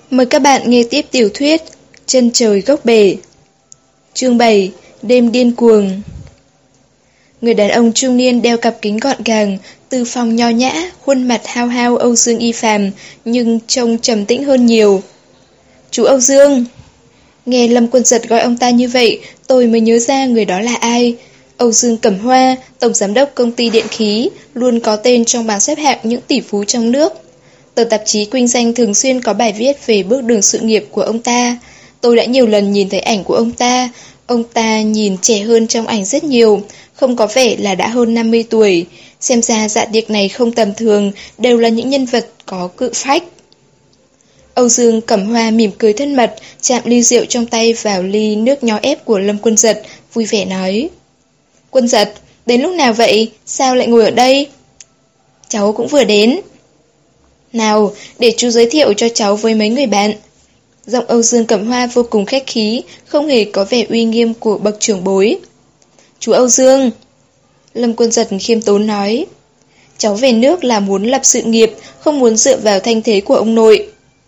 Mời các bạn nghe tiếp tiểu thuyết Chân trời góc bể. Chương 7. Đêm điên cuồng. Người đàn ông trung niên đeo cặp kính gọn gàng, từ phòng nho nhã, khuôn mặt hao hao Âu Dương Y Phàm nhưng trông trầm tĩnh hơn nhiều. Chú Âu Dương! Nghe Lâm Quân Giật gọi ông ta như vậy, tôi mới nhớ ra người đó là ai. Âu Dương Cẩm Hoa, tổng giám đốc công ty điện khí, luôn có tên trong bảng xếp hạng những tỷ phú trong nước. Tờ tạp chí Quynh Danh thường xuyên có bài viết về bước đường sự nghiệp của ông ta. Tôi đã nhiều lần nhìn thấy ảnh của ông ta. Ông ta nhìn trẻ hơn trong ảnh rất nhiều, không có vẻ là đã hơn 50 tuổi. Xem ra dạ tiệc này không tầm thường, đều là những nhân vật có cự phách. Âu Dương Cẩm Hoa mỉm cười thân mật, chạm ly rượu trong tay vào ly nước nho ép của Lâm Quân Giật, vui vẻ nói. Quân Giật, đến lúc nào vậy? Sao lại ngồi ở đây? Cháu cũng vừa đến. Nào, để chú giới thiệu cho cháu với mấy người bạn. Giọng Âu Dương Cẩm Hoa vô cùng khách khí, không hề có vẻ uy nghiêm của bậc trưởng bối. Chú Âu Dương! Lâm Quân Giật khiêm tốn nói. Cháu về nước là muốn lập sự nghiệp, không muốn dựa vào thanh thế của ông nội.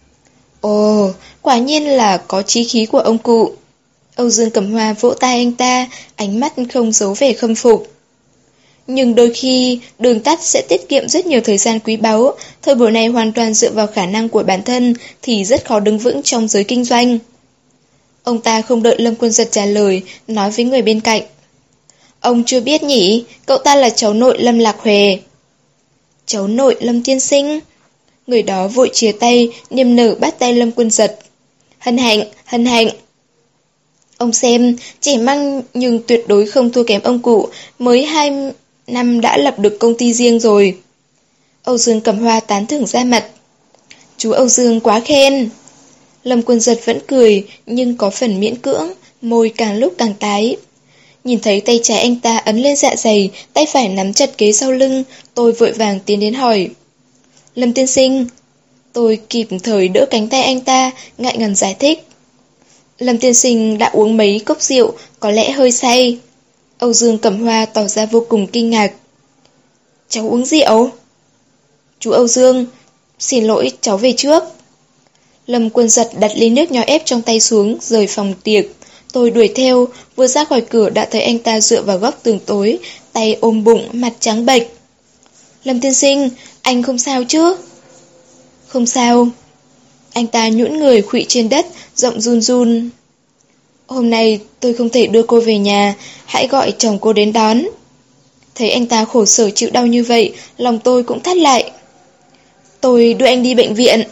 Ồ, quả nhiên là có chí khí của ông cụ. Âu Dương Cẩm Hoa vỗ tay anh ta, ánh mắt không giấu vẻ khâm phục. Nhưng đôi khi, đường tắt sẽ tiết kiệm rất nhiều thời gian quý báu, thời buổi này hoàn toàn dựa vào khả năng của bản thân thì rất khó đứng vững trong giới kinh doanh. Ông ta không đợi Lâm Quân Giật trả lời, nói với người bên cạnh. Ông chưa biết nhỉ, cậu ta là cháu nội Lâm Lạc Huệ. Cháu nội Lâm tiên sinh? Người đó vội chia tay, niềm nở bắt tay Lâm Quân Giật. Hân hạnh, hân hạnh. Ông xem, trẻ măng nhưng tuyệt đối không thua kém ông cụ, mới 2 năm đã lập được công ty riêng rồi. Âu Dương Cẩm Hoa tán thưởng ra mặt. Chú Âu Dương quá khen. Lâm Quân Giật vẫn cười, nhưng có phần miễn cưỡng, môi càng lúc càng tái. Nhìn thấy tay trái anh ta ấn lên dạ dày, tay phải nắm chặt kế sau lưng, tôi vội vàng tiến đến hỏi. Lâm tiên sinh. Tôi kịp thời đỡ cánh tay anh ta, ngại ngần giải thích. Lâm tiên sinh đã uống mấy cốc rượu, có lẽ hơi say. Âu Dương Cẩm Hoa tỏ ra vô cùng kinh ngạc. Cháu uống rượu? Chú Âu Dương, xin lỗi, cháu về trước. Lâm Quân Giật đặt ly nước nhỏ ép trong tay xuống, rời phòng tiệc. Tôi đuổi theo, vừa ra khỏi cửa đã thấy anh ta dựa vào góc tường tối, tay ôm bụng, mặt trắng bệch. Lâm tiên sinh, anh không sao chứ? Không sao. Anh ta nhũn người khuỵu trên đất, giọng run run. Hôm nay tôi không thể đưa cô về nhà, hãy gọi chồng cô đến đón. Thấy anh ta khổ sở chịu đau như vậy, lòng tôi cũng thắt lại. Tôi đưa anh đi bệnh viện.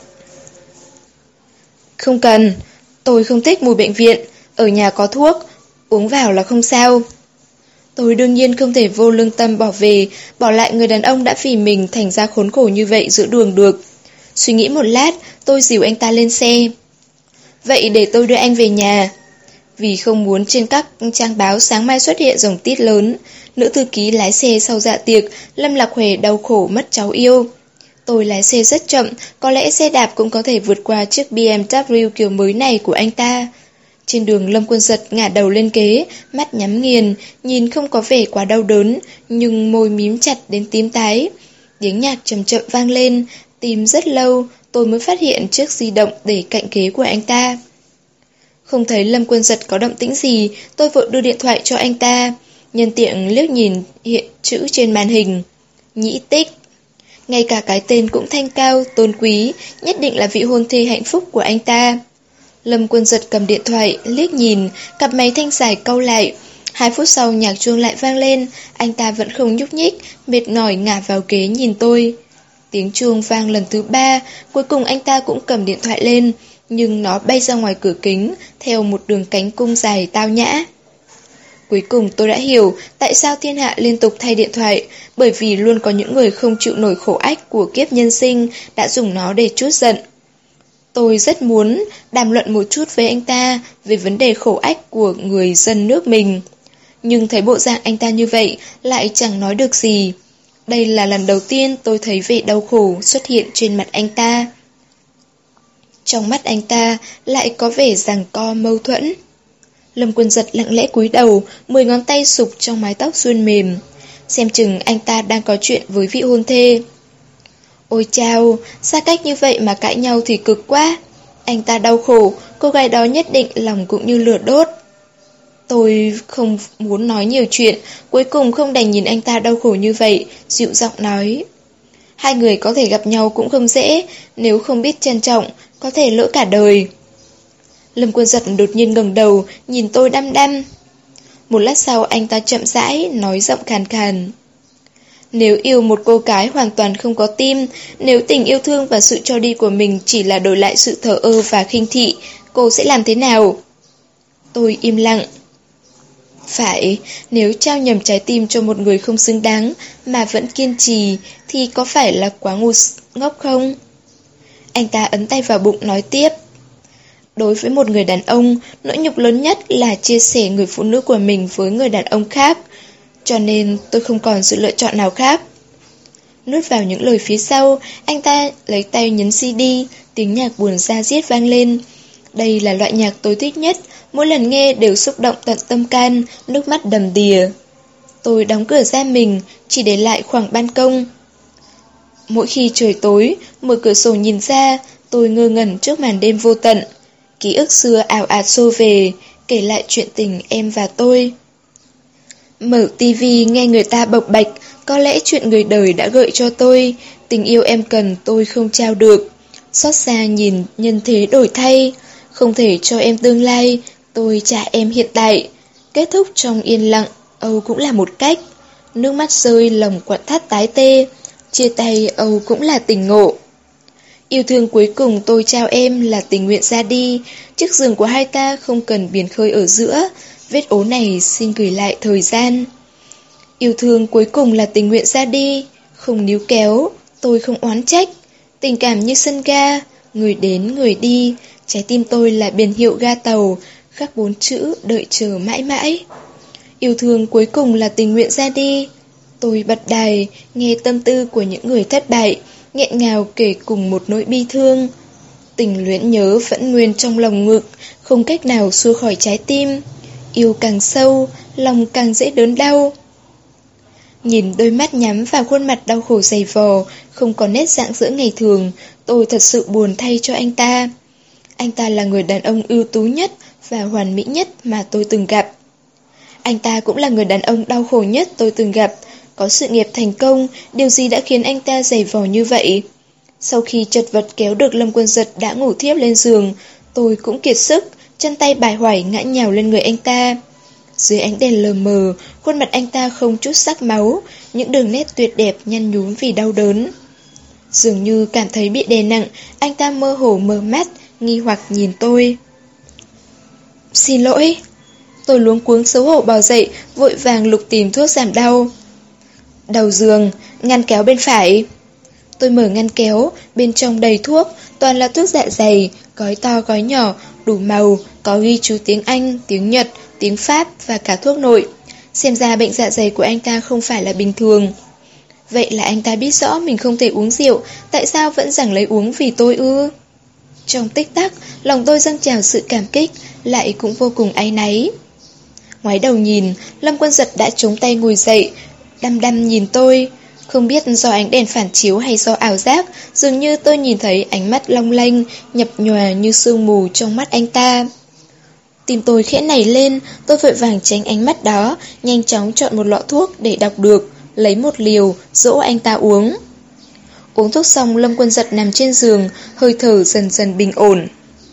Không cần, tôi không thích mùi bệnh viện, ở nhà có thuốc, uống vào là không sao. Tôi đương nhiên không thể vô lương tâm bỏ về, bỏ lại người đàn ông đã vì mình thành ra khốn khổ như vậy giữa đường được. Suy nghĩ một lát, tôi dìu anh ta lên xe. Vậy để tôi đưa anh về nhà. Vì không muốn trên các trang báo sáng mai xuất hiện dòng tít lớn, nữ thư ký lái xe sau dạ tiệc, Lâm Lạc Huệ đau khổ mất cháu yêu. Tôi lái xe rất chậm, có lẽ xe đạp cũng có thể vượt qua chiếc BMW kiểu mới này của anh ta. Trên đường Lâm Quân Giật ngả đầu lên kế, mắt nhắm nghiền, nhìn không có vẻ quá đau đớn, nhưng môi mím chặt đến tím tái. Tiếng nhạc chậm chậm vang lên, tìm rất lâu, tôi mới phát hiện chiếc di động để cạnh ghế của anh ta. Không thấy Lâm Quân Giật có động tĩnh gì, tôi vội đưa điện thoại cho anh ta. Nhân tiện liếc nhìn hiện chữ trên màn hình. Nhĩ Tích. Ngay cả cái tên cũng thanh cao, tôn quý, nhất định là vị hôn thê hạnh phúc của anh ta. Lâm Quân Giật cầm điện thoại, liếc nhìn, cặp máy thanh dài cau lại. 2 phút sau nhạc chuông lại vang lên, anh ta vẫn không nhúc nhích, mệt mỏi ngả vào ghế nhìn tôi. Tiếng chuông vang lần thứ 3, cuối cùng anh ta cũng cầm điện thoại lên, nhưng nó bay ra ngoài cửa kính, theo một đường cánh cung dài tao nhã. Cuối cùng tôi đã hiểu tại sao thiên hạ liên tục thay điện thoại, bởi vì luôn có những người không chịu nổi khổ ách của kiếp nhân sinh đã dùng nó để trút giận. Tôi rất muốn đàm luận một chút với anh ta về vấn đề khổ ách của người dân nước mình. Nhưng thấy bộ dạng anh ta như vậy lại chẳng nói được gì. Đây là lần đầu tiên tôi thấy vẻ đau khổ xuất hiện trên mặt anh ta. Trong mắt anh ta lại có vẻ giằng co mâu thuẫn. Lâm Quân Giật lặng lẽ cúi đầu, 10 ngón tay sụp trong mái tóc suôn mềm. Xem chừng anh ta đang có chuyện với vị hôn thê. Ôi chao, xa cách như vậy mà cãi nhau thì cực quá. Anh ta đau khổ, cô gái đó nhất định lòng cũng như lửa đốt. Tôi không muốn nói nhiều chuyện, cuối cùng không đành nhìn anh ta đau khổ như vậy, dịu giọng nói. Hai người có thể gặp nhau cũng không dễ, nếu không biết trân trọng, có thể lỡ cả đời. Lâm Quân Giật đột nhiên ngẩng đầu, nhìn tôi đăm đăm. Một lát sau anh ta chậm rãi, nói giọng khàn khàn. Nếu yêu một cô gái hoàn toàn không có tim, nếu tình yêu thương và sự cho đi của mình chỉ là đổi lại sự thờ ơ và khinh thị, cô sẽ làm thế nào? Tôi im lặng. Phải, nếu trao nhầm trái tim cho một người không xứng đáng mà vẫn kiên trì thì có phải là quá ngu ngốc không? Anh ta ấn tay vào bụng nói tiếp. Đối với một người đàn ông, nỗi nhục lớn nhất là chia sẻ người phụ nữ của mình với người đàn ông khác. Cho nên tôi không còn sự lựa chọn nào khác. Nuốt vào những lời phía sau, anh ta lấy tay nhấn CD, tiếng nhạc buồn da diết vang lên. Đây là loại nhạc tôi thích nhất, mỗi lần nghe đều xúc động tận tâm can, nước mắt đầm đìa. Tôi đóng cửa ra mình, chỉ để lại khoảng ban công. Mỗi khi trời tối, mở cửa sổ nhìn ra, tôi ngơ ngẩn trước màn đêm vô tận. Ký ức xưa ào ạt xô về, kể lại chuyện tình em và tôi. Mở tivi nghe người ta bộc bạch, có lẽ chuyện người đời đã gợi cho tôi, tình yêu em cần tôi không trao được. Xót xa nhìn nhân thế đổi thay, không thể cho em tương lai, tôi trả em hiện tại. Kết thúc trong yên lặng, Âu cũng là một cách. Nước mắt rơi lòng quặn thắt tái tê, chia tay Âu cũng là tình ngộ. Yêu thương cuối cùng tôi trao em là tình nguyện ra đi, chiếc giường của hai ta không cần biển khơi ở giữa, vết ố này xin gửi lại thời gian. Yêu thương cuối cùng là tình nguyện ra đi, không níu kéo, tôi không oán trách. Tình cảm như sân ga, người đến người đi, trái tim tôi là biển hiệu ga tàu, khắc 4 chữ đợi chờ mãi mãi. Yêu thương cuối cùng là tình nguyện ra đi. Tôi bật đài, nghe tâm tư của những người thất bại, nghẹn ngào kể cùng một nỗi bi thương. Tình luyến nhớ vẫn nguyên trong lòng ngực, không cách nào xua khỏi trái tim. Yêu càng sâu, lòng càng dễ đớn đau. Nhìn đôi mắt nhắm vào khuôn mặt đau khổ dày vò, không có nét rạng rỡ ngày thường, tôi thật sự buồn thay cho anh ta. Anh ta là người đàn ông ưu tú nhất và hoàn mỹ nhất mà tôi từng gặp. Anh ta cũng là người đàn ông đau khổ nhất tôi từng gặp. Có sự nghiệp thành công, điều gì đã khiến anh ta dày vò như vậy? Sau khi chật vật kéo được Lâm Quân Giật đã ngủ thiếp lên giường, tôi cũng kiệt sức, chân tay bài hoài ngã nhào lên người anh ta. Dưới ánh đèn lờ mờ, khuôn mặt anh ta không chút sắc máu, những đường nét tuyệt đẹp nhăn nhúm vì đau đớn. Dường như cảm thấy bị đè nặng, anh ta mơ hồ mở mắt, nghi hoặc nhìn tôi. Xin lỗi. Tôi luống cuống xấu hổ bò dậy, vội vàng lục tìm thuốc giảm đau. Đầu giường, ngăn kéo bên phải. Tôi mở ngăn kéo, bên trong đầy thuốc, toàn là thuốc dạ dày, gói to gói nhỏ, đủ màu, có ghi chú tiếng Anh, tiếng Nhật, tiếng Pháp và cả thuốc nội. Xem ra bệnh dạ dày của anh ta không phải là bình thường. Vậy là anh ta biết rõ mình không thể uống rượu, tại sao vẫn giằng lấy uống vì tôi ư? Trong tích tắc, lòng tôi dâng trào sự cảm kích, lại cũng vô cùng áy náy. Ngoái đầu nhìn, Lâm Quân Giật đã chống tay ngồi dậy, đăm đăm nhìn tôi. Không biết do ánh đèn phản chiếu hay do ảo giác, dường như tôi nhìn thấy ánh mắt long lanh, nhập nhòa như sương mù trong mắt anh ta. Tim tôi khẽ nảy lên, tôi vội vàng tránh ánh mắt đó, nhanh chóng chọn một lọ thuốc để đọc được, lấy một liều, dỗ anh ta uống. Uống thuốc xong, Lâm Quân Giật nằm trên giường, hơi thở dần dần bình ổn.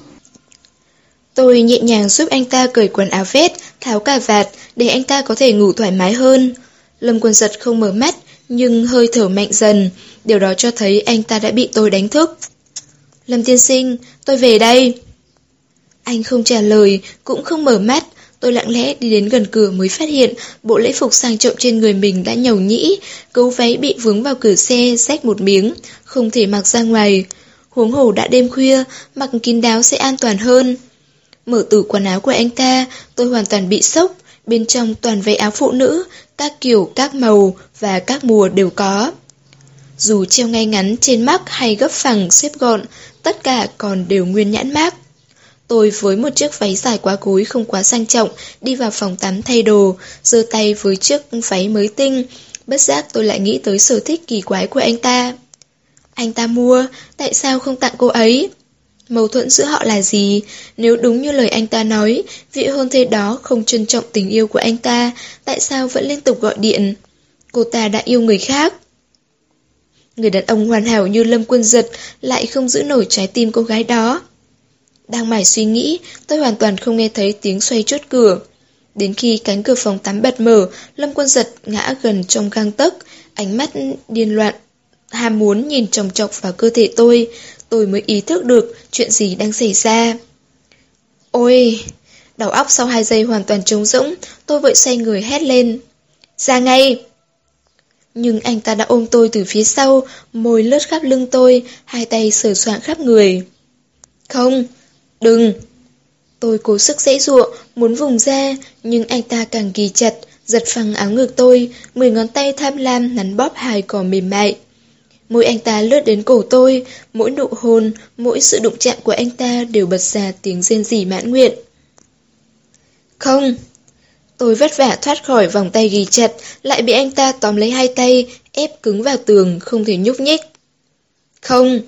Tôi nhẹ nhàng giúp anh ta cởi quần áo vest, tháo cà vạt, để anh ta có thể ngủ thoải mái hơn. Lâm Quân Giật không mở mắt, nhưng hơi thở mạnh dần, điều đó cho thấy anh ta đã bị tôi đánh thức. Lâm tiên sinh, tôi về đây. Anh không trả lời, cũng không mở mắt. Tôi lặng lẽ đi đến gần cửa mới phát hiện bộ lễ phục sang trọng trên người mình đã nhầu nhĩ, gấu váy bị vướng vào cửa xe, rách một miếng, không thể mặc ra ngoài. Huống hồ đã đêm khuya, mặc kín đáo sẽ an toàn hơn. Mở tủ quần áo của anh ta, tôi hoàn toàn bị sốc. Bên trong toàn váy áo phụ nữ, các kiểu, các màu và các mùa đều có. Dù treo ngay ngắn trên mắc hay gấp phẳng xếp gọn, tất cả còn đều nguyên nhãn mác. Tôi với một chiếc váy dài quá gối không quá sang trọng, đi vào phòng tắm thay đồ, giơ tay với chiếc váy mới tinh. Bất giác tôi lại nghĩ tới sở thích kỳ quái của anh ta. Anh ta mua, tại sao không tặng cô ấy? Mâu thuẫn giữa họ là gì? Nếu đúng như lời anh ta nói, vị hôn thê đó không trân trọng tình yêu của anh ta, tại sao vẫn liên tục gọi điện? Cô ta đã yêu người khác. Người đàn ông hoàn hảo như Lâm Quân Giật lại không giữ nổi trái tim cô gái đó. Đang mải suy nghĩ, tôi hoàn toàn không nghe thấy tiếng xoay chốt cửa. Đến khi cánh cửa phòng tắm bật mở, Lâm Quân Giật ngã gần trong gang tấc, ánh mắt điên loạn, ham muốn nhìn chòng chọc vào cơ thể tôi mới ý thức được chuyện gì đang xảy ra. Ôi! Đầu óc sau 2 giây hoàn toàn trống rỗng, tôi vội xoay người hét lên. Ra ngay! Nhưng anh ta đã ôm tôi từ phía sau, môi lướt khắp lưng tôi, hai tay sờ soạng khắp người. Không! Đừng! Tôi cố sức giãy giụa, muốn vùng ra, nhưng anh ta càng ghì chặt, giật phăng áo ngực tôi, 10 ngón tay tham lam nắn bóp hài cỏ mềm mại. Môi anh ta lướt đến cổ tôi, mỗi nụ hôn, mỗi sự đụng chạm của anh ta đều bật ra tiếng rên rỉ mãn nguyện. Không! Tôi vất vả thoát khỏi vòng tay ghì chặt, lại bị anh ta tóm lấy hai tay, ép cứng vào tường, không thể nhúc nhích. Không!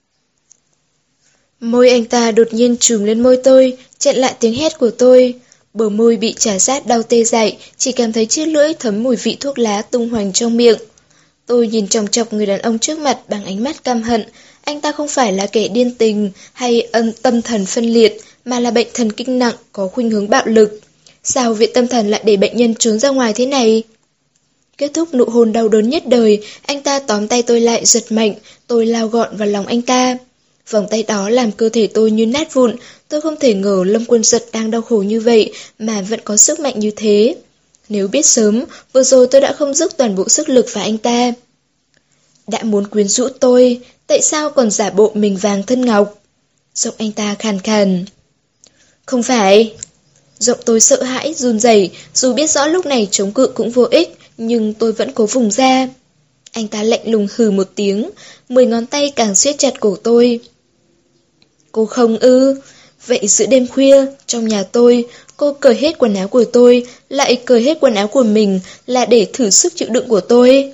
Môi anh ta đột nhiên trùm lên môi tôi, chặn lại tiếng hét của tôi. Bờ môi bị chà sát đau tê dại, chỉ cảm thấy chiếc lưỡi thấm mùi vị thuốc lá tung hoành trong miệng. Tôi nhìn chòng chọc người đàn ông trước mặt bằng ánh mắt căm hận. Anh ta không phải là kẻ điên tình hay tâm thần phân liệt, mà là bệnh thần kinh nặng có khuynh hướng bạo lực. Sao viện tâm thần lại để bệnh nhân trốn ra ngoài thế này? Kết thúc nụ hôn đau đớn nhất đời, anh ta tóm tay tôi lại giật mạnh, tôi lao gọn vào lòng anh ta. Vòng tay đó làm cơ thể tôi như nát vụn, tôi không thể ngờ Lâm Quân Giật đang đau khổ như vậy mà vẫn có sức mạnh như thế. Nếu biết sớm, vừa rồi tôi đã không dốc toàn bộ sức lực vào anh ta. Đã muốn quyến rũ tôi, tại sao còn giả bộ mình vàng thân ngọc? Giọng anh ta khàn khàn. Không phải. Giọng tôi sợ hãi, run rẩy, dù biết rõ lúc này chống cự cũng vô ích, nhưng tôi vẫn cố vùng ra. Anh ta lạnh lùng hừ một tiếng, 10 ngón tay càng siết chặt cổ tôi. Cô không ư? Vậy giữa đêm khuya, trong nhà tôi, cô cởi hết quần áo của tôi, lại cởi hết quần áo của mình là để thử sức chịu đựng của tôi.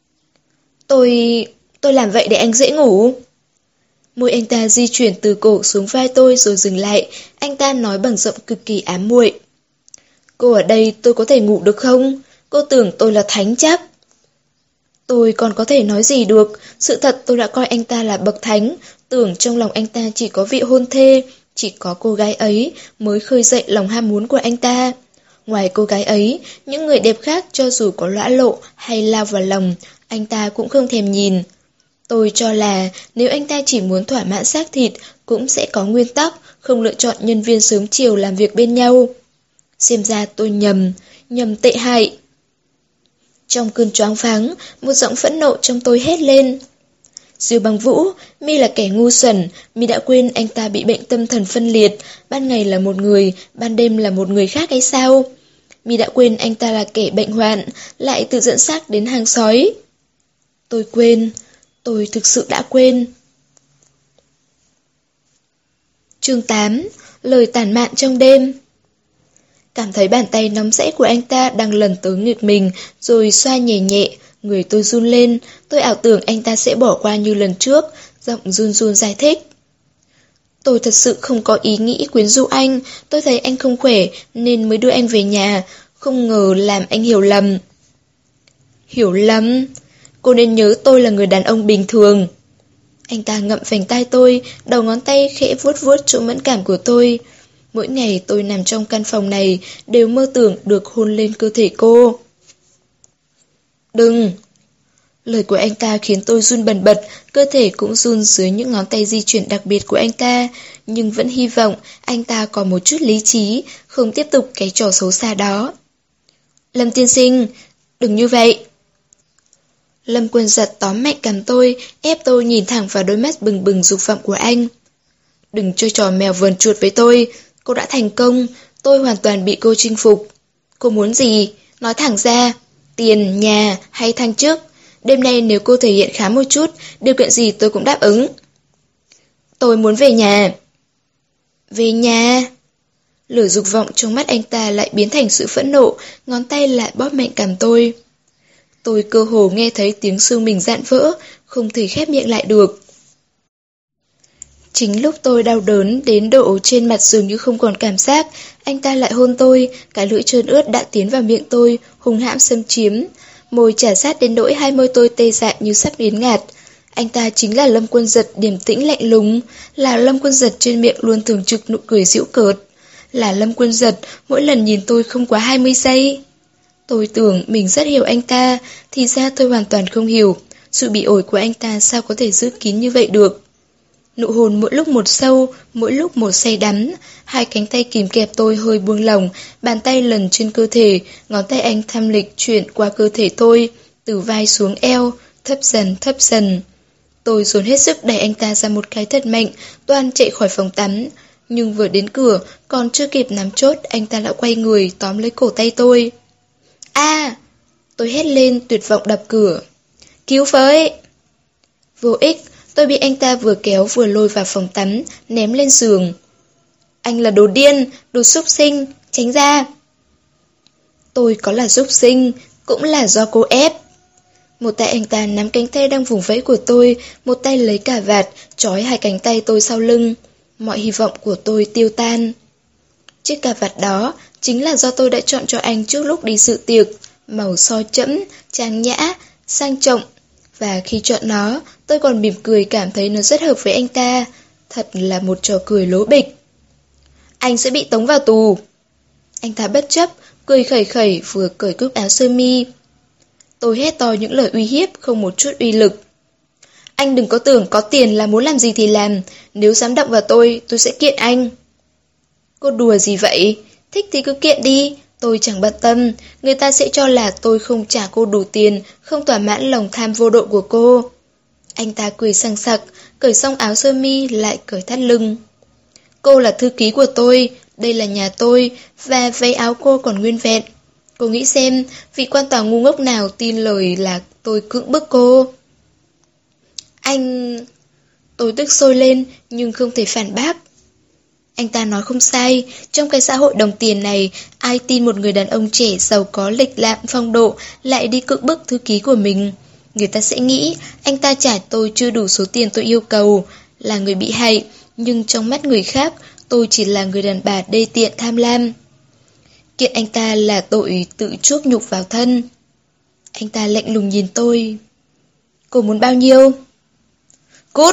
Tôi làm vậy để anh dễ ngủ. Môi anh ta di chuyển từ cổ xuống vai tôi rồi dừng lại, anh ta nói bằng giọng cực kỳ ám muội. Cô ở đây tôi có thể ngủ được không? Cô tưởng tôi là thánh chắc. Tôi còn có thể nói gì được, sự thật tôi đã coi anh ta là bậc thánh, tưởng trong lòng anh ta chỉ có vị hôn thê, chỉ có cô gái ấy mới khơi dậy lòng ham muốn của anh ta. Ngoài cô gái ấy, những người đẹp khác cho dù có lõa lộ hay lao vào lòng, anh ta cũng không thèm nhìn. Tôi cho là nếu anh ta chỉ muốn thỏa mãn xác thịt, cũng sẽ có nguyên tắc, không lựa chọn nhân viên sớm chiều làm việc bên nhau. Xem ra tôi nhầm tệ hại. Trong cơn choáng váng, một giọng phẫn nộ trong tôi hét lên. Diêu Băng Vũ, mi là kẻ ngu xuẩn, mi đã quên anh ta bị bệnh tâm thần phân liệt, ban ngày là một người, ban đêm là một người khác hay sao? Mi đã quên anh ta là kẻ bệnh hoạn, lại tự dẫn xác đến hang sói. Tôi quên, tôi thực sự đã quên. Chương 8. Lời tản mạn trong đêm. Cảm thấy bàn tay nóng rẫy của anh ta đang lần tới ngực mình, rồi xoa nhẹ nhẹ, người tôi run lên, tôi ảo tưởng anh ta sẽ bỏ qua như lần trước, giọng run run giải thích. Tôi thật sự không có ý nghĩ quyến rũ anh, tôi thấy anh không khỏe nên mới đưa anh về nhà, không ngờ làm anh hiểu lầm. Hiểu lầm? Cô nên nhớ tôi là người đàn ông bình thường. Anh ta ngậm vành tai tôi, đầu ngón tay khẽ vuốt vuốt chỗ mẫn cảm của tôi. Mỗi ngày tôi nằm trong căn phòng này đều mơ tưởng được hôn lên cơ thể cô. Đừng! Lời của anh ta khiến tôi run bần bật, cơ thể cũng run dưới những ngón tay di chuyển đặc biệt của anh ta, nhưng vẫn hy vọng anh ta có một chút lý trí, không tiếp tục cái trò xấu xa đó. Lâm tiên sinh, đừng như vậy! Lâm Quân Giật tóm mạnh cằm tôi, ép tôi nhìn thẳng vào đôi mắt bừng bừng dục vọng của anh. Đừng chơi trò mèo vờn chuột với tôi, cô đã thành công, tôi hoàn toàn bị cô chinh phục. Cô muốn gì? Nói thẳng ra, tiền, nhà hay thăng chức? Đêm nay nếu cô thể hiện khá một chút, điều kiện gì tôi cũng đáp ứng. Tôi muốn về nhà. Về nhà? Lửa dục vọng trong mắt anh ta lại biến thành sự phẫn nộ, ngón tay lại bóp mạnh cằm tôi. Tôi cơ hồ nghe thấy tiếng xương mình dạn vỡ, không thể khép miệng lại được. Chính lúc tôi đau đớn đến độ trên mặt dường như không còn cảm giác, anh ta lại hôn tôi, cái lưỡi trơn ướt đã tiến vào miệng tôi, hung hãm xâm chiếm. Môi chà sát đến nỗi hai môi tôi tê dại như sắp biến ngạt. Anh ta chính là Lâm Quân Giật điềm tĩnh lạnh lùng, là Lâm Quân Giật trên miệng luôn thường trực nụ cười giễu cợt, là Lâm Quân Giật mỗi lần nhìn tôi không quá 20 giây. Tôi tưởng mình rất hiểu anh ta, thì ra tôi hoàn toàn không hiểu. Sự bị ổi của anh ta sao có thể giữ kín như vậy được. Nụ hôn mỗi lúc một sâu, mỗi lúc một say đắm. Hai cánh tay kìm kẹp tôi hơi buông lỏng, bàn tay lần trên cơ thể, ngón tay anh tham lịch chuyển qua cơ thể tôi, từ vai xuống eo, thấp dần. Tôi dồn hết sức đẩy anh ta ra một cái thật mạnh, toan chạy khỏi phòng tắm. Nhưng vừa đến cửa, còn chưa kịp nắm chốt, anh ta đã quay người tóm lấy cổ tay tôi. A! Tôi hét lên tuyệt vọng đập cửa. Cứu với! Vô ích, tôi bị anh ta vừa kéo vừa lôi vào phòng tắm, ném lên giường. Anh là đồ điên, đồ súc sinh, tránh ra! Tôi có là súc sinh, cũng là do cô ép. Một tay anh ta nắm cánh tay đang vùng vẫy của tôi, một tay lấy cà vạt, trói hai cánh tay tôi sau lưng. Mọi hy vọng của tôi tiêu tan. Chiếc cà vạt đó chính là do tôi đã chọn cho anh trước lúc đi dự tiệc, màu soi chẫm, trang nhã, sang trọng. Và khi chọn nó, tôi còn mỉm cười cảm thấy nó rất hợp với anh ta. Thật là một trò cười lố bịch. Anh sẽ bị tống vào tù. Anh ta bất chấp, cười khẩy khẩy vừa cởi cúc áo sơ mi. Tôi hét to những lời uy hiếp không một chút uy lực. Anh đừng có tưởng có tiền là muốn làm gì thì làm. Nếu dám động vào tôi sẽ kiện anh. Cô đùa gì vậy? Thích thì cứ kiện đi. Tôi chẳng bận tâm. Người ta sẽ cho là tôi không trả cô đủ tiền, không thỏa mãn lòng tham vô độ của cô. Anh ta cười sằng sặc, cởi xong áo sơ mi lại cởi thắt lưng. Cô là thư ký của tôi, đây là nhà tôi, và váy áo cô còn nguyên vẹn. Cô nghĩ xem, vị quan tòa ngu ngốc nào tin lời là tôi cưỡng bức cô? Anh... Tôi tức sôi lên, nhưng không thể phản bác. Anh ta nói không sai, trong cái xã hội đồng tiền này, ai tin một người đàn ông trẻ giàu có lịch lạm phong độ lại đi cưỡng bức thư ký của mình. Người ta sẽ nghĩ anh ta trả tôi chưa đủ số tiền tôi yêu cầu, là người bị hại, nhưng trong mắt người khác, tôi chỉ là người đàn bà đê tiện tham lam. Kiện anh ta là tội tự chuốc nhục vào thân. Anh ta lạnh lùng nhìn tôi. Cô muốn bao nhiêu? Cút!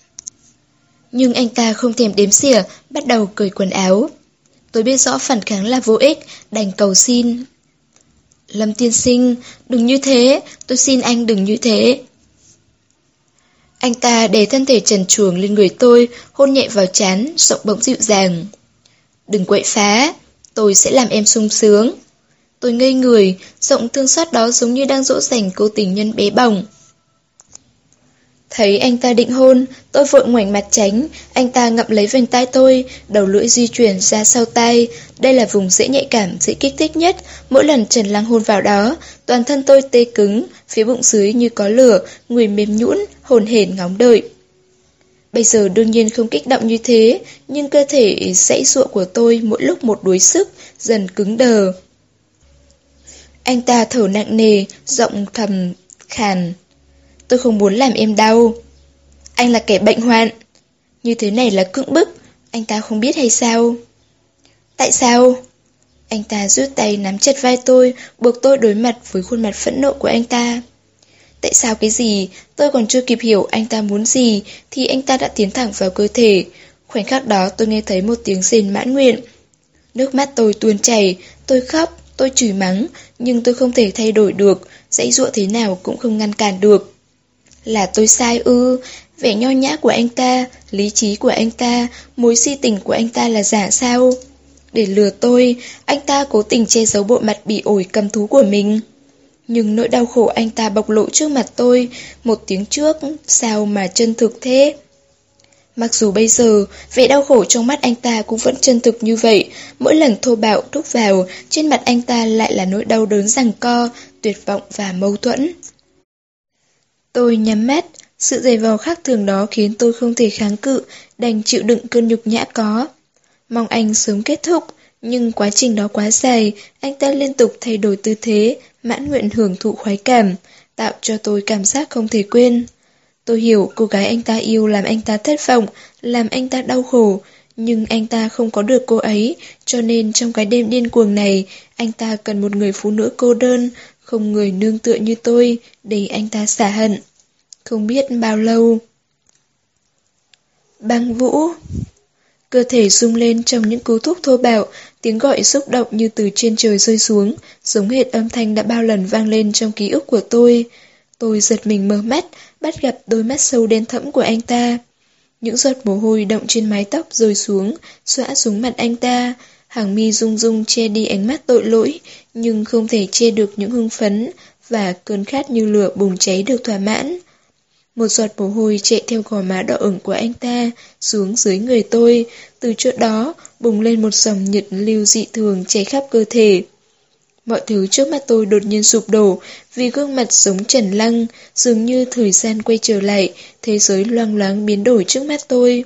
Nhưng anh ta không thèm đếm xỉa, bắt đầu cởi quần áo. Tôi biết rõ phản kháng là vô ích, đành cầu xin. Lâm tiên sinh, đừng như thế, tôi xin anh đừng như thế. Anh ta để thân thể trần truồng lên người tôi, hôn nhẹ vào trán, giọng bỗng dịu dàng. Đừng quậy phá, tôi sẽ làm em sung sướng. Tôi ngây người, giọng thương xót đó giống như đang dỗ dành cô tình nhân bé bỏng. Thấy anh ta định hôn, tôi vội ngoảnh mặt tránh, anh ta ngậm lấy vành tai tôi, đầu lưỡi di chuyển ra sau tai. Đây là vùng dễ nhạy cảm, dễ kích thích nhất, mỗi lần Trần Lăng hôn vào đó, toàn thân tôi tê cứng, phía bụng dưới như có lửa, người mềm nhũn, hồn hển ngóng đợi. Bây giờ đương nhiên không kích động như thế, nhưng cơ thể giãy giụa của tôi mỗi lúc một đuối sức, dần cứng đờ. Anh ta thở nặng nề, giọng thầm khàn. Tôi không muốn làm em đau. Anh là kẻ bệnh hoạn. Như thế này là cưỡng bức, anh ta không biết hay sao? Tại sao? Anh ta rút tay nắm chặt vai tôi, buộc tôi đối mặt với khuôn mặt phẫn nộ của anh ta. Tại sao cái gì? Tôi còn chưa kịp hiểu anh ta muốn gì, thì anh ta đã tiến thẳng vào cơ thể. Khoảnh khắc đó tôi nghe thấy một tiếng rên mãn nguyện. Nước mắt tôi tuôn chảy, tôi khóc, tôi chửi mắng, nhưng tôi không thể thay đổi được, giãy giụa thế nào cũng không ngăn cản được. Là tôi sai ư? Vẻ nho nhã của anh ta, lý trí của anh ta, mối si tình của anh ta là giả sao? Để lừa tôi, anh ta cố tình che giấu bộ mặt bị ổi căm thú của mình. Nhưng nỗi đau khổ anh ta bộc lộ trước mặt tôi, một tiếng trước, sao mà chân thực thế? Mặc dù bây giờ, vẻ đau khổ trong mắt anh ta cũng vẫn chân thực như vậy, mỗi lần thô bạo đúc vào, trên mặt anh ta lại là nỗi đau đớn giằng co, tuyệt vọng và mâu thuẫn. Tôi nhắm mắt, sự giày vò khác thường đó khiến tôi không thể kháng cự, đành chịu đựng cơn nhục nhã có. Mong anh sớm kết thúc, nhưng quá trình đó quá dài, anh ta liên tục thay đổi tư thế, mãn nguyện hưởng thụ khoái cảm, tạo cho tôi cảm giác không thể quên. Tôi hiểu cô gái anh ta yêu làm anh ta thất vọng, làm anh ta đau khổ, nhưng anh ta không có được cô ấy, cho nên trong cái đêm điên cuồng này, anh ta cần một người phụ nữ cô đơn, không người nương tựa như tôi, để anh ta xả hận. Không biết bao lâu. Băng Vũ. Cơ thể rung lên trong những cú thúc thô bạo, tiếng gọi xúc động như từ trên trời rơi xuống, giống hệt âm thanh đã bao lần vang lên trong ký ức của tôi. Tôi giật mình mở mắt, bắt gặp đôi mắt sâu đen thẫm của anh ta. Những giọt mồ hôi đọng trên mái tóc rơi xuống, xõa xuống mặt anh ta. Hàng mi rung rung che đi ánh mắt tội lỗi, nhưng không thể che được những hưng phấn và cơn khát như lửa bùng cháy được thỏa mãn. Một giọt mồ hôi chạy theo gò má đỏ ửng của anh ta xuống dưới người tôi, từ chỗ đó bùng lên một dòng nhiệt lưu dị thường chảy khắp cơ thể. Mọi thứ trước mắt tôi đột nhiên sụp đổ, vì gương mặt giống Trần Lăng, dường như thời gian quay trở lại, thế giới loang loáng biến đổi trước mắt tôi.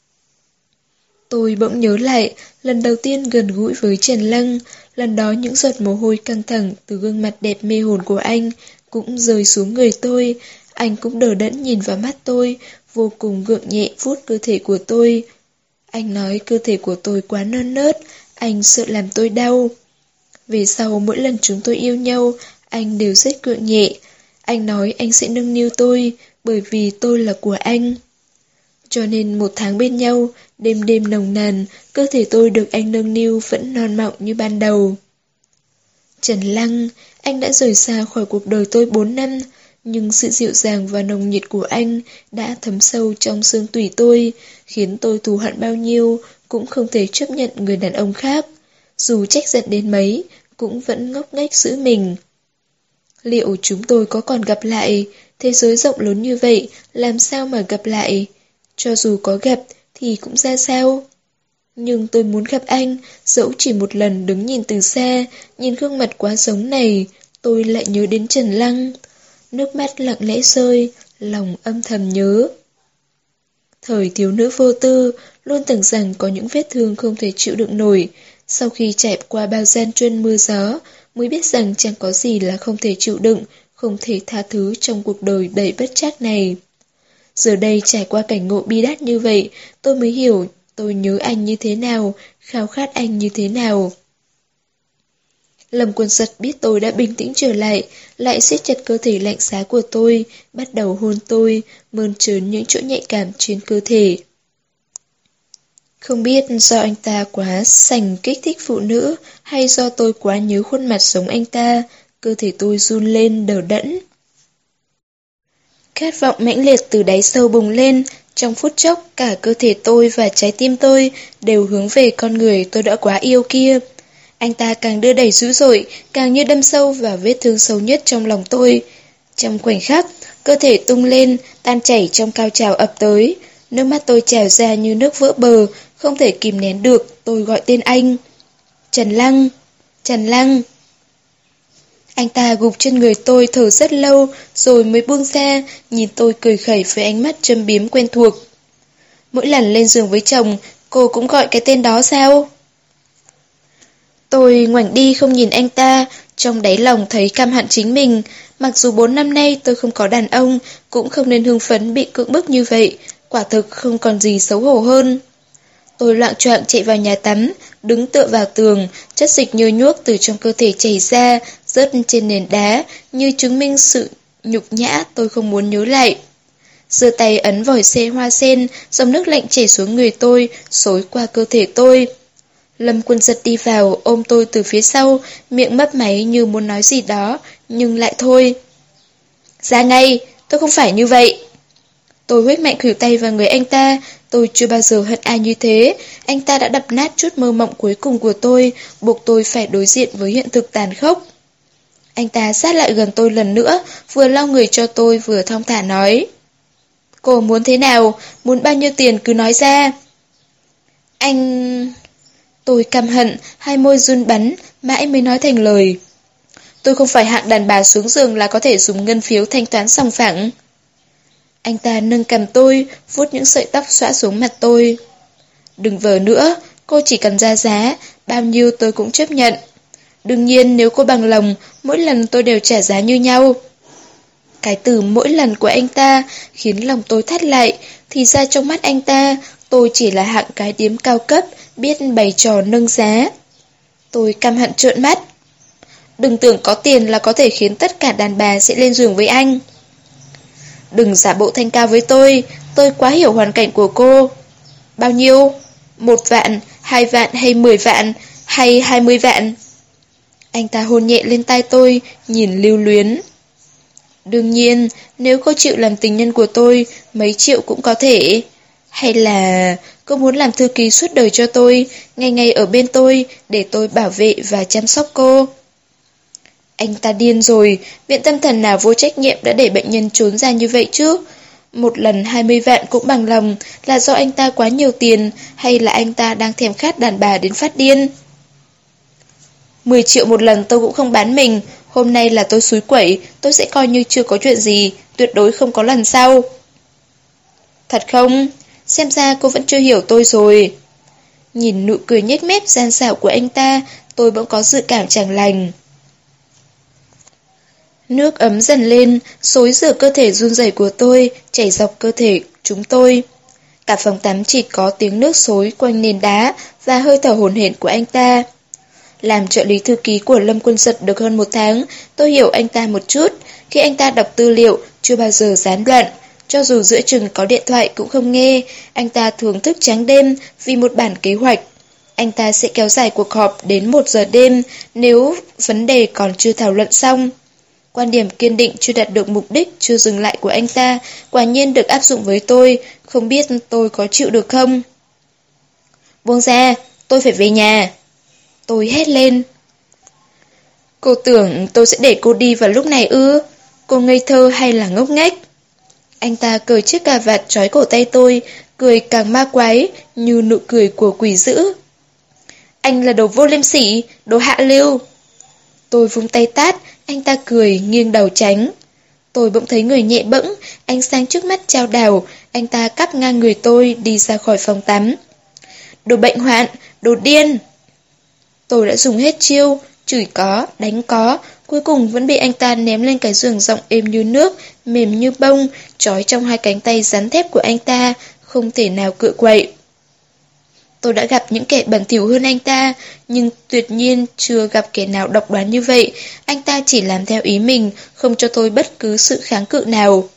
Tôi bỗng nhớ lại, lần đầu tiên gần gũi với Trần Lăng, lần đó những giọt mồ hôi căng thẳng từ gương mặt đẹp mê hồn của anh cũng rơi xuống người tôi. Anh cũng đờ đẫn nhìn vào mắt tôi, vô cùng gượng nhẹ vuốt cơ thể của tôi. Anh nói cơ thể của tôi quá non nớt, anh sợ làm tôi đau. Về sau mỗi lần chúng tôi yêu nhau, anh đều rất gượng nhẹ. Anh nói anh sẽ nâng niu tôi, bởi vì tôi là của anh. Cho nên 1 tháng bên nhau, đêm đêm nồng nàn, cơ thể tôi được anh nâng niu vẫn non mọng như ban đầu. Trần Lăng, anh đã rời xa khỏi cuộc đời tôi 4 năm, nhưng sự dịu dàng và nồng nhiệt của anh đã thấm sâu trong xương tủy tôi, khiến tôi thù hận bao nhiêu cũng không thể chấp nhận người đàn ông khác. Dù trách giận đến mấy, cũng vẫn ngốc nghếch giữ mình. Liệu chúng tôi có còn gặp lại? Thế giới rộng lớn như vậy, làm sao mà gặp lại? Cho dù có gặp, thì cũng ra sao? Nhưng tôi muốn gặp anh, dẫu chỉ một lần đứng nhìn từ xa, nhìn gương mặt quá giống này, tôi lại nhớ đến Trần Lăng. Nước mắt lặng lẽ rơi, lòng âm thầm nhớ. Thời thiếu nữ vô tư, luôn tưởng rằng có những vết thương không thể chịu đựng nổi. Sau khi trải qua bao gian truân mưa gió, mới biết rằng chẳng có gì là không thể chịu đựng, không thể tha thứ trong cuộc đời đầy bất trắc này. Giờ đây trải qua cảnh ngộ bi đát như vậy, tôi mới hiểu tôi nhớ anh như thế nào, khao khát anh như thế nào. Lâm Quân Giật biết tôi đã bình tĩnh trở lại siết chặt cơ thể lạnh giá của tôi, bắt đầu hôn tôi, mơn trớn những chỗ nhạy cảm trên cơ thể. Không biết do anh ta quá sành kích thích phụ nữ, hay do tôi quá nhớ khuôn mặt giống anh ta, cơ thể tôi run lên đờ đẫn. Khát vọng mãnh liệt từ đáy sâu bùng lên, trong phút chốc cả cơ thể tôi và trái tim tôi đều hướng về con người tôi đã quá yêu kia. Anh ta càng đưa đẩy dữ dội, càng như đâm sâu vào vết thương sâu nhất trong lòng tôi. Trong khoảnh khắc, cơ thể tung lên, tan chảy trong cao trào ập tới. Nước mắt tôi trào ra như nước vỡ bờ, không thể kìm nén được, tôi gọi tên anh. Trần Lăng! Trần Lăng! Anh ta gục trên người tôi thở rất lâu, rồi mới buông ra, nhìn tôi cười khẩy với ánh mắt châm biếm quen thuộc. Mỗi lần lên giường với chồng, cô cũng gọi cái tên đó sao? Tôi ngoảnh đi không nhìn anh ta, trong đáy lòng thấy căm hận chính mình. Mặc dù 4 năm nay tôi không có đàn ông, cũng không nên hưng phấn bị cưỡng bức như vậy, quả thực không còn gì xấu hổ hơn. Tôi loạng choạng chạy vào nhà tắm, đứng tựa vào tường, chất dịch nhơ nhuốc từ trong cơ thể chảy ra, rớt trên nền đá, như chứng minh sự nhục nhã tôi không muốn nhớ lại. Giơ tay ấn vòi hoa sen, dòng nước lạnh chảy xuống người tôi, xối qua cơ thể tôi. Lâm Quân Giật đi vào, ôm tôi từ phía sau, miệng mấp máy như muốn nói gì đó, nhưng lại thôi. Ra ngay, tôi không phải như vậy. Tôi huých mạnh khuỷu tay vào người anh ta, tôi chưa bao giờ hận ai như thế. Anh ta đã đập nát chút mơ mộng cuối cùng của tôi, buộc tôi phải đối diện với hiện thực tàn khốc. Anh ta sát lại gần tôi lần nữa, vừa lau người cho tôi vừa thong thả nói. Cô muốn thế nào? Muốn bao nhiêu tiền cứ nói ra. Anh... Tôi căm hận, hai môi run bắn, mãi mới nói thành lời. Tôi không phải hạng đàn bà xuống giường là có thể dùng ngân phiếu thanh toán sòng phẳng. Anh ta nâng cằm tôi, vuốt những sợi tóc xõa xuống mặt tôi. Đừng vờ nữa, cô chỉ cần ra giá, bao nhiêu tôi cũng chấp nhận. Đương nhiên nếu cô bằng lòng, mỗi lần tôi đều trả giá như nhau. Cái từ mỗi lần của anh ta khiến lòng tôi thắt lại, thì ra trong mắt anh ta, tôi chỉ là hạng cái điếm cao cấp, biết bày trò nâng giá. Tôi căm hận trợn mắt. Đừng tưởng có tiền là có thể khiến tất cả đàn bà sẽ lên giường với anh. Đừng giả bộ thanh cao với tôi quá hiểu hoàn cảnh của cô. Bao nhiêu? 1 vạn, 2 vạn hay 10 vạn, hay 20 vạn? Anh ta hôn nhẹ lên tai tôi, nhìn lưu luyến. Đương nhiên, nếu cô chịu làm tình nhân của tôi, mấy triệu cũng có thể. Hay là cô muốn làm thư ký suốt đời cho tôi, ngày ngày ở bên tôi, để tôi bảo vệ và chăm sóc cô? Anh ta điên rồi, viện tâm thần nào vô trách nhiệm đã để bệnh nhân trốn ra như vậy chứ? Một lần 20 vạn cũng bằng lòng, là do anh ta quá nhiều tiền, hay là anh ta đang thèm khát đàn bà đến phát điên? 10 triệu một lần tôi cũng không bán mình, hôm nay là tôi xúi quẩy, tôi sẽ coi như chưa có chuyện gì, tuyệt đối không có lần sau. Thật không? Xem ra cô vẫn chưa hiểu tôi rồi. Nhìn nụ cười nhếch mép gian xảo của anh ta, tôi bỗng có dự cảm chẳng lành. Nước ấm dần lên, xối rửa cơ thể run rẩy của tôi, chảy dọc cơ thể chúng tôi. Cả phòng tắm chỉ có tiếng nước xối quanh nền đá và hơi thở hổn hển của anh ta. Làm trợ lý thư ký của Lâm Quân Giật được hơn 1 tháng, tôi hiểu anh ta một chút. Khi anh ta đọc tư liệu, chưa bao giờ gián đoạn. Cho dù giữa chừng có điện thoại cũng không nghe, anh ta thường thức trắng đêm vì một bản kế hoạch. Anh ta sẽ kéo dài cuộc họp đến 1 giờ đêm nếu vấn đề còn chưa thảo luận xong. Quan điểm kiên định chưa đạt được mục đích chưa dừng lại của anh ta quả nhiên được áp dụng với tôi, không biết tôi có chịu được không? Buông ra, tôi phải về nhà. Tôi hét lên. Cô tưởng tôi sẽ để cô đi vào lúc này ư? Cô ngây thơ hay là ngốc nghếch? Anh ta cởi chiếc cà vạt trói cổ tay tôi, cười càng ma quái như nụ cười của quỷ dữ. Anh là đồ vô liêm sỉ, đồ hạ lưu. Tôi vung tay tát, anh ta cười nghiêng đầu tránh. Tôi bỗng thấy người nhẹ bẫng, ánh sáng trước mắt chao đảo, anh ta cắp ngang người tôi đi ra khỏi phòng tắm. Đồ bệnh hoạn, đồ điên. Tôi đã dùng hết chiêu, chửi có, đánh có, cuối cùng vẫn bị anh ta ném lên cái giường rộng êm như nước, mềm như bông, trói trong 2 cánh tay rắn thép của anh ta, không thể nào cựa quậy. Tôi đã gặp những kẻ bẩn thỉu hơn anh ta, nhưng tuyệt nhiên chưa gặp kẻ nào độc đoán như vậy. Anh ta chỉ làm theo ý mình, không cho tôi bất cứ sự kháng cự nào.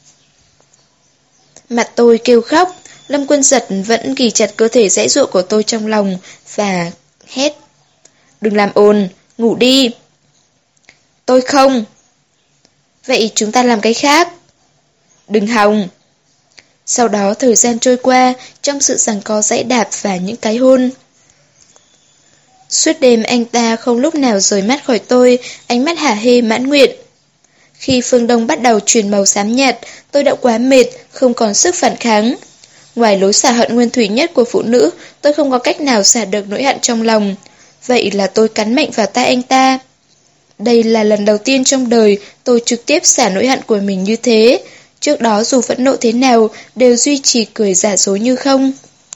Mặt tôi kêu khóc, Lâm Quân Giật vẫn ghì chặt cơ thể giãy giụa của tôi trong lòng và hét. Đừng làm ồn, ngủ đi. Tôi không. Vậy chúng ta làm cái khác. Đừng hòng. Sau đó thời gian trôi qua trong sự giằng co giãy đạp và những cái hôn. Suốt đêm anh ta không lúc nào rời mắt khỏi tôi, ánh mắt hả hê mãn nguyện. Khi phương đông bắt đầu chuyển màu xám nhạt, tôi đã quá mệt, không còn sức phản kháng. Ngoài lối xả hận nguyên thủy nhất của phụ nữ, tôi không có cách nào xả được nỗi hận trong lòng. Vậy là tôi cắn mạnh vào tai anh ta. Đây là lần đầu tiên trong đời tôi trực tiếp xả nỗi hận của mình như thế. Trước đó dù phẫn nộ thế nào, đều duy trì cười giả dối như không.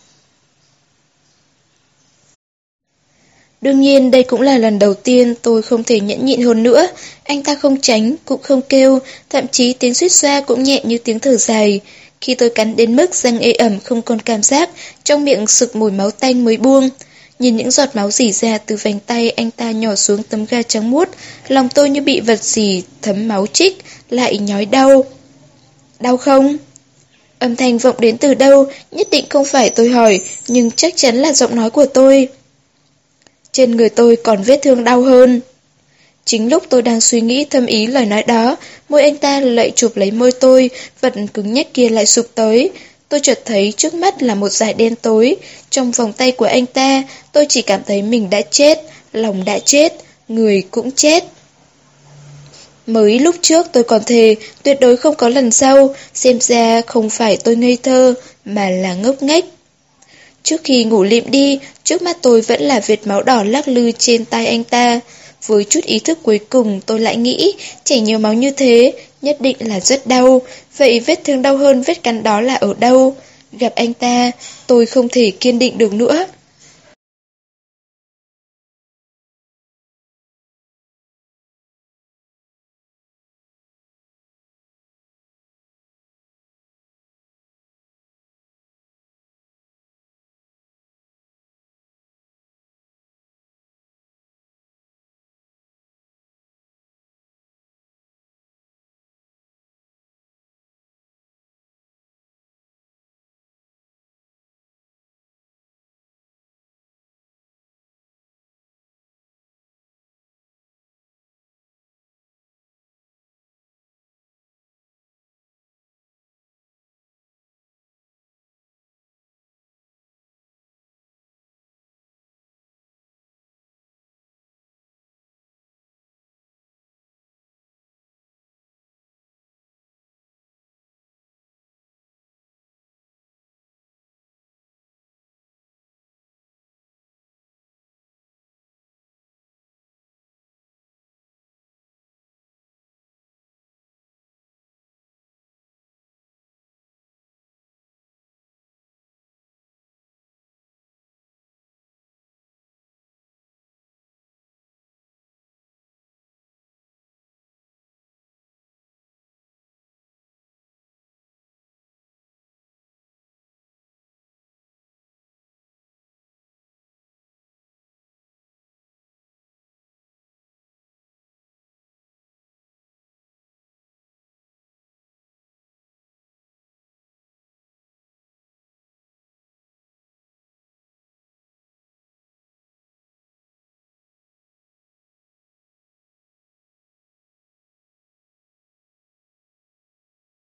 Đương nhiên đây cũng là lần đầu tiên tôi không thể nhẫn nhịn hơn nữa. Anh ta không tránh, cũng không kêu, thậm chí tiếng suýt xoa cũng nhẹ như tiếng thở dài. Khi tôi cắn đến mức răng ê ẩm không còn cảm giác, trong miệng sực mùi máu tanh mới buông. Nhìn những giọt máu rỉ ra từ vành tay anh ta nhỏ xuống tấm ga trắng muốt, lòng tôi như bị vật gì thấm máu chích, lại nhói đau. Đau không? Âm thanh vọng đến từ đâu, nhất định không phải tôi hỏi, nhưng chắc chắn là giọng nói của tôi. Trên người tôi còn vết thương đau hơn. Chính lúc tôi đang suy nghĩ thâm ý lời nói đó, môi anh ta lại chụp lấy môi tôi, vật cứng nhắc kia lại sụp tới. Tôi chợt thấy trước mắt là một dải đen tối. Trong vòng tay của anh ta, tôi chỉ cảm thấy mình đã chết, lòng đã chết, người cũng chết. Mới lúc trước tôi còn thề, tuyệt đối không có lần sau, xem ra không phải tôi ngây thơ, mà là ngốc nghếch. Trước khi ngủ lịm đi, trước mắt tôi vẫn là vệt máu đỏ lắc lư trên tay anh ta. Với chút ý thức cuối cùng tôi lại nghĩ, chảy nhiều máu như thế, nhất định là rất đau. Vậy vết thương đau hơn vết cắn đó là ở đâu? Gặp anh ta, tôi không thể kiên định được nữa.